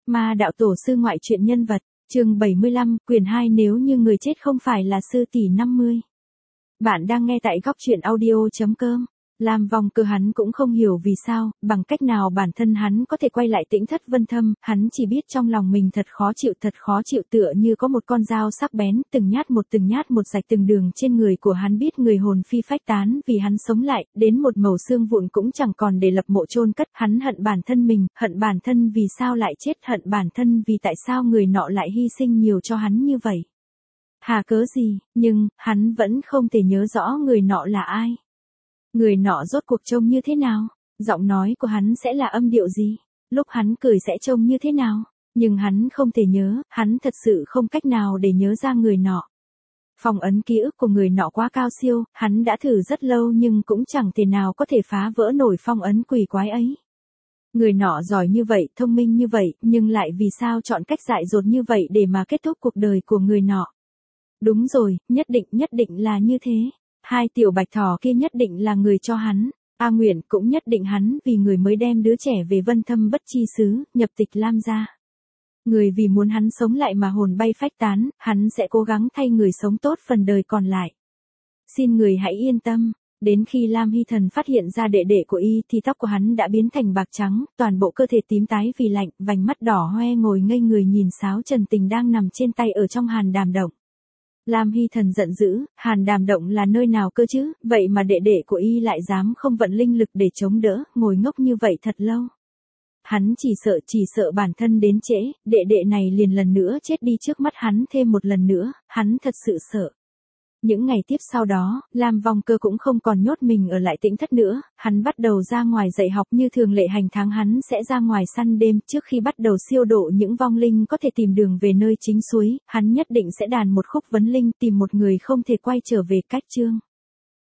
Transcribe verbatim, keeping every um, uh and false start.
Ma đạo tổ sư ngoại truyện nhân vật, chương bảy mươi lăm, quyển hai nếu như người chết không phải là sư tỷ năm mươi. Bạn đang nghe tại góc truyện audio chấm com. Lam Vong Cơ hắn cũng không hiểu vì sao, bằng cách nào bản thân hắn có thể quay lại Tĩnh Thất Vân Thâm, hắn chỉ biết trong lòng mình thật khó chịu thật khó chịu tựa như có một con dao sắc bén, từng nhát một từng nhát một rạch từng đường trên người của hắn biết người hồn phi phách tán vì hắn sống lại, đến một mẩu xương vụn cũng chẳng còn để lập mộ chôn cất, hắn hận bản thân mình, hận bản thân vì sao lại chết, hận bản thân vì tại sao người nọ lại hy sinh nhiều cho hắn như vậy. Hà cớ gì, nhưng, hắn vẫn không thể nhớ rõ người nọ là ai. Người nọ rốt cuộc trông như thế nào? Giọng nói của hắn sẽ là âm điệu gì? Lúc hắn cười sẽ trông như thế nào? Nhưng hắn không thể nhớ, hắn thật sự không cách nào để nhớ ra người nọ. Phong ấn ký ức của người nọ quá cao siêu, hắn đã thử rất lâu nhưng cũng chẳng thể nào có thể phá vỡ nổi phong ấn quỷ quái ấy. Người nọ giỏi như vậy, thông minh như vậy, nhưng lại vì sao chọn cách dại dột như vậy để mà kết thúc cuộc đời của người nọ? Đúng rồi, nhất định nhất định là như thế. Hai tiểu bạch thỏ kia nhất định là người cho hắn. A Nguyện cũng nhất định hắn vì người mới đem đứa trẻ về Vân Thâm Bất Chi xứ, nhập tịch Lam gia. Người vì muốn hắn sống lại mà hồn bay phách tán, hắn sẽ cố gắng thay người sống tốt phần đời còn lại. Xin người hãy yên tâm. Đến khi Lam Hy Thần phát hiện ra đệ đệ của y thì tóc của hắn đã biến thành bạc trắng, toàn bộ cơ thể tím tái vì lạnh, vành mắt đỏ hoe ngồi ngây người nhìn Sáo Trần Tình đang nằm trên tay ở trong hàn đàm động. Lam Hy Thần giận dữ, hàn đàm động là nơi nào cơ chứ, vậy mà đệ đệ của y lại dám không vận linh lực để chống đỡ, ngồi ngốc như vậy thật lâu. Hắn chỉ sợ chỉ sợ bản thân đến trễ, đệ đệ này liền lần nữa chết đi trước mắt hắn thêm một lần nữa, hắn thật sự sợ. Những ngày tiếp sau đó, Lam Vong Cơ cũng không còn nhốt mình ở lại Tĩnh Thất nữa, hắn bắt đầu ra ngoài dạy học như thường lệ hành tháng hắn sẽ ra ngoài săn đêm trước khi bắt đầu siêu độ những vong linh có thể tìm đường về nơi chính suối, hắn nhất định sẽ đàn một khúc vấn linh tìm một người không thể quay trở về cách chương.